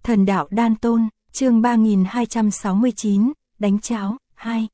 Thần đạo đan tôn, chương 3269, đánh cháo, 2.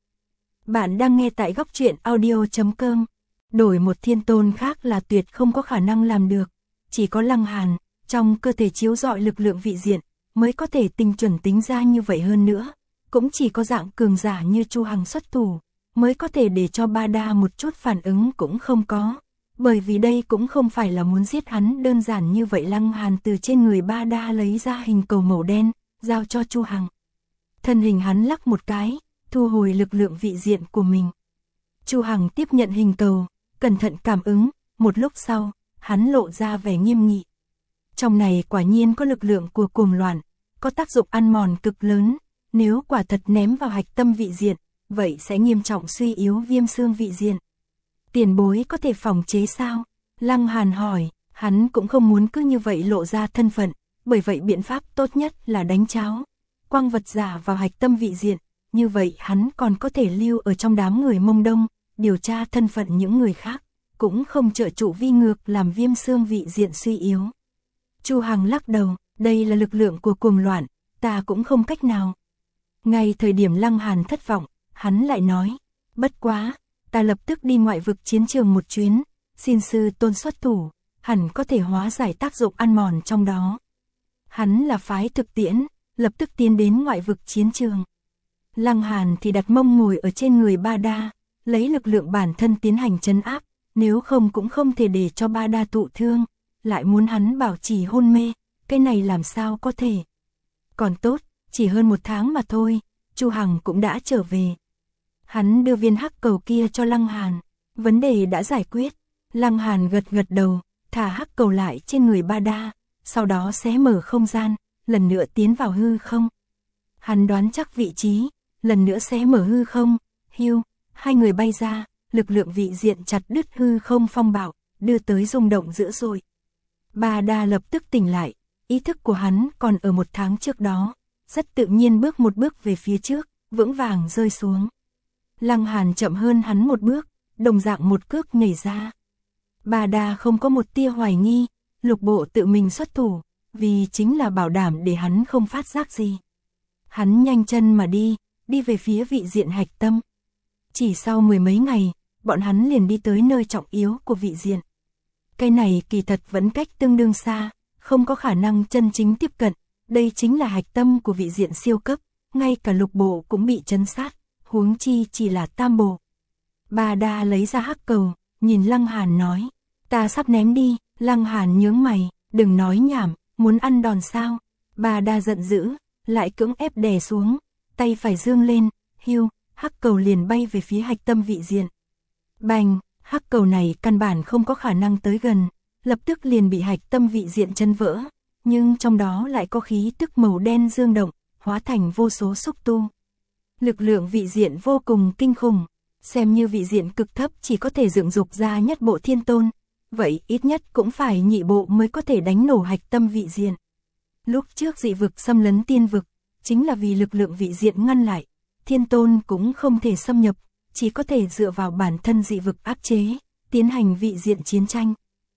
Bạn đang nghe tại góc truyện audio.com. Đổi một thiên tôn khác là tuyệt không có khả năng làm được. Chỉ có Lăng Hàn, trong cơ thể chiếu rọi lực lượng vị diện, mới có thể tinh chuẩn tính ra như vậy hơn nữa. Cũng chỉ có dạng cường giả như Chu Hằng xuất thủ, mới có thể để cho Ba Đa một chút phản ứng cũng không có. Bởi vì đây cũng không phải là muốn giết hắn đơn giản như vậy. Lăng Hàn từ trên người Ba Đa lấy ra hình cầu màu đen, giao cho Chu Hằng. Thân hình hắn lắc một cái, thu hồi lực lượng vị diện của mình. Chu Hằng tiếp nhận hình cầu, cẩn thận cảm ứng, một lúc sau, hắn lộ ra vẻ nghiêm nghị. Trong này quả nhiên có lực lượng của cuồng loạn, có tác dụng ăn mòn cực lớn, nếu quả thật ném vào hạch tâm vị diện, vậy sẽ nghiêm trọng suy yếu viêm xương vị diện. Tiền bối có thể phòng chế sao? Lăng Hàn hỏi, hắn cũng không muốn cứ như vậy lộ ra thân phận, bởi vậy biện pháp tốt nhất là đánh cháo. Quang vật giả vào hạch tâm vị diện, như vậy hắn còn có thể lưu ở trong đám người Mông Đông, điều tra thân phận những người khác, cũng không trợ trụ vi ngược làm viêm xương vị diện suy yếu. Chu Hằng lắc đầu, đây là lực lượng của cuồng loạn, ta cũng không cách nào. Ngay thời điểm Lăng Hàn thất vọng, hắn lại nói, bất quá, ta lập tức đi ngoại vực chiến trường một chuyến, xin sư tôn xuất thủ, hẳn có thể hóa giải tác dụng ăn mòn trong đó. Hắn là phái thực tiễn, lập tức tiến đến ngoại vực chiến trường. Lăng Hàn thì đặt mông ngồi ở trên người Ba Đa, lấy lực lượng bản thân tiến hành trấn áp, nếu không cũng không thể để cho Ba Đa thụ thương, lại muốn hắn bảo trì hôn mê, cái này làm sao có thể. Còn tốt, chỉ hơn một tháng mà thôi, Chu Hằng cũng đã trở về. Hắn đưa viên hắc cầu kia cho Lăng Hàn, vấn đề đã giải quyết. Lăng Hàn gật gật đầu, thả hắc cầu lại trên người Ba Đa, sau đó xé mở không gian, lần nữa tiến vào hư không. Hắn đoán chắc vị trí, lần nữa xé mở hư không, hiu, hai người bay ra, lực lượng vị diện chặt đứt hư không phong bạo, đưa tới rung động dữ dội. Ba Đa lập tức tỉnh lại, ý thức của hắn còn ở một tháng trước đó, rất tự nhiên bước một bước về phía trước, vững vàng rơi xuống. Lăng Hàn chậm hơn hắn một bước, đồng dạng một cước nhảy ra. Ba Đa không có một tia hoài nghi, lục bộ tự mình xuất thủ, vì chính là bảo đảm để hắn không phát giác gì. Hắn nhanh chân mà đi về phía vị diện hạch tâm. Chỉ sau mười mấy ngày, bọn hắn liền đi tới nơi trọng yếu của vị diện. Cái này kỳ thật vẫn cách tương đương xa, không có khả năng chân chính tiếp cận, đây chính là hạch tâm của vị diện siêu cấp, ngay cả lục bộ cũng bị trấn sát, huống chi chỉ là tam bộ. Ba Đa lấy ra hắc cầu, nhìn Lăng Hàn nói, ta sắp ném đi. Lăng Hàn nhướng mày, đừng nói nhảm, muốn ăn đòn sao? Ba Đa giận dữ, lại cưỡng ép đè xuống, tay phải dương lên, hiu, hắc cầu liền bay về phía hạch tâm vị diện. Bành, hắc cầu này căn bản không có khả năng tới gần, lập tức liền bị hạch tâm vị diện chân vỡ, nhưng trong đó lại có khí tức màu đen dương động, hóa thành vô số xúc tu. Lực lượng vị diện vô cùng kinh khủng, xem như vị diện cực thấp chỉ có thể dựng dục ra nhất bộ thiên tôn, vậy ít nhất cũng phải nhị bộ mới có thể đánh nổ hạch tâm vị diện. Lúc trước dị vực xâm lấn tiên vực, chính là vì lực lượng vị diện ngăn lại, thiên tôn cũng không thể xâm nhập, chỉ có thể dựa vào bản thân dị vực áp chế, tiến hành vị diện chiến tranh.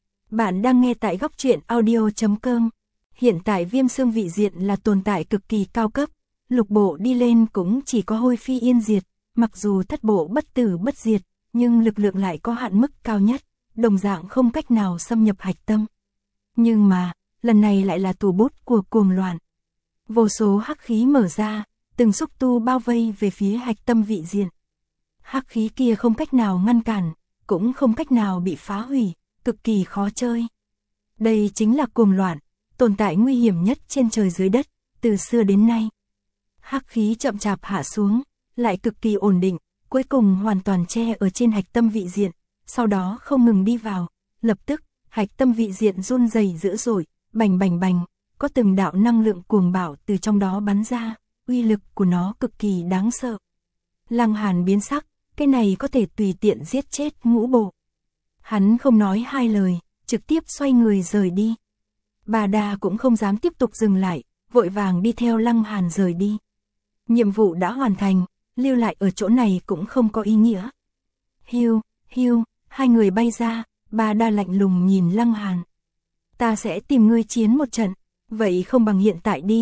Bạn đang nghe tại góc truyện audio.com. Hiện tại viêm xương vị diện là tồn tại cực kỳ cao cấp, lục bộ đi lên cũng chỉ có hôi phi yên diệt, mặc dù thất bộ bất tử bất diệt, nhưng lực lượng lại có hạn mức cao nhất, đồng dạng không cách nào xâm nhập hạch tâm. Nhưng mà, lần này lại là tù bút của cuồng loạn. Vô số hắc khí mở ra, từng xúc tu bao vây về phía hạch tâm vị diện. Hắc khí kia không cách nào ngăn cản, cũng không cách nào bị phá hủy, cực kỳ khó chơi. Đây chính là cuồng loạn, tồn tại nguy hiểm nhất trên trời dưới đất, từ xưa đến nay. Hắc khí chậm chạp hạ xuống, lại cực kỳ ổn định, cuối cùng hoàn toàn che ở trên hạch tâm vị diện, sau đó không ngừng đi vào, lập tức, hạch tâm vị diện run rẩy dữ dội, bành bành bành, có từng đạo năng lượng cuồng bạo từ trong đó bắn ra, uy lực của nó cực kỳ đáng sợ. Lăng Hàn biến sắc, cái này có thể tùy tiện giết chết ngũ bộ. Hắn không nói hai lời, trực tiếp xoay người rời đi. Bà Đa cũng không dám tiếp tục dừng lại, vội vàng đi theo Lăng Hàn rời đi. Nhiệm vụ đã hoàn thành, lưu lại ở chỗ này cũng không có ý nghĩa. Hiu, hiu, hai người bay ra, Bà Đa lạnh lùng nhìn Lăng Hàn. Ta sẽ tìm ngươi chiến một trận, vậy không bằng hiện tại đi,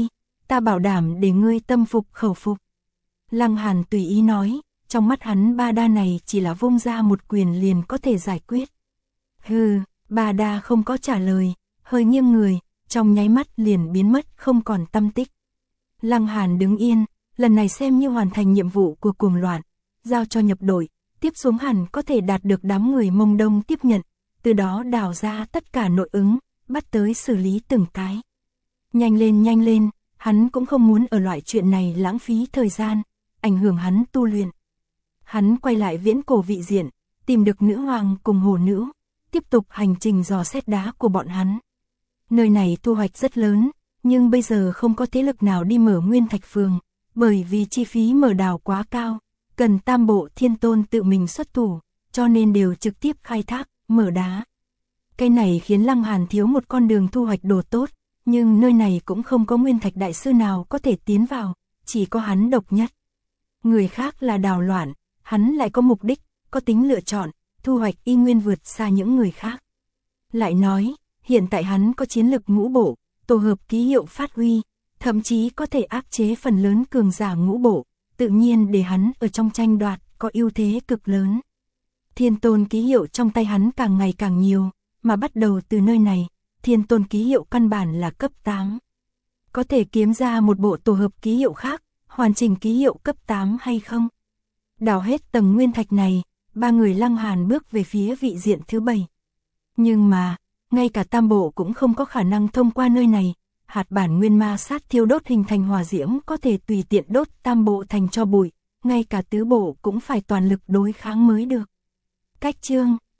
ta bảo đảm để ngươi tâm phục khẩu phục. Lăng Hàn tùy ý nói, trong mắt hắn Ba Đa này chỉ là vung ra một quyền liền có thể giải quyết. Hừ, Ba Đa không có trả lời, hơi nghiêng người, trong nháy mắt liền biến mất không còn tăm tích. Lăng Hàn đứng yên, lần này xem như hoàn thành nhiệm vụ của cuồng loạn, giao cho nhập đội, tiếp xuống hẳn có thể đạt được đám người Mông Đông tiếp nhận, từ đó đào ra tất cả nội ứng, bắt tới xử lý từng cái. Nhanh lên, hắn cũng không muốn ở loại chuyện này lãng phí thời gian, ảnh hưởng hắn tu luyện. Hắn quay lại viễn cổ vị diện, tìm được nữ hoàng cùng hồ nữ, tiếp tục hành trình dò xét đá của bọn hắn. Nơi này thu hoạch rất lớn, nhưng bây giờ không có thế lực nào đi mở Nguyên Thạch Phường, bởi vì chi phí mở đào quá cao, cần Tam Bộ Thiên Tôn tự mình xuất thủ, cho nên đều trực tiếp khai thác, mở đá. Cái này khiến Lăng Hàn thiếu một con đường thu hoạch đồ tốt, nhưng nơi này cũng không có Nguyên Thạch Đại Sư nào có thể tiến vào, chỉ có hắn độc nhất. Người khác là đào loạn, hắn lại có mục đích, có tính lựa chọn, thu hoạch y nguyên vượt xa những người khác. Lại nói, hiện tại hắn có chiến lực ngũ bộ, tổ hợp ký hiệu phát huy, thậm chí có thể áp chế phần lớn cường giả ngũ bộ, tự nhiên để hắn ở trong tranh đoạt có ưu thế cực lớn. Thiên Tôn ký hiệu trong tay hắn càng ngày càng nhiều, mà bắt đầu từ nơi này, Thiên Tôn ký hiệu căn bản là cấp 8. Có thể kiếm ra một bộ tổ hợp ký hiệu khác, hoàn chỉnh ký hiệu cấp 8 hay không? Đào hết tầng nguyên thạch này, ba người Lăng Hàn bước về phía vị diện thứ 7. Nhưng mà, ngay cả Tam Bộ cũng không có khả năng thông qua nơi này, hạt bản nguyên ma sát thiêu đốt hình thành hỏa diễm có thể tùy tiện đốt Tam Bộ thành tro bụi, ngay cả Tứ Bộ cũng phải toàn lực đối kháng mới được. Cách chương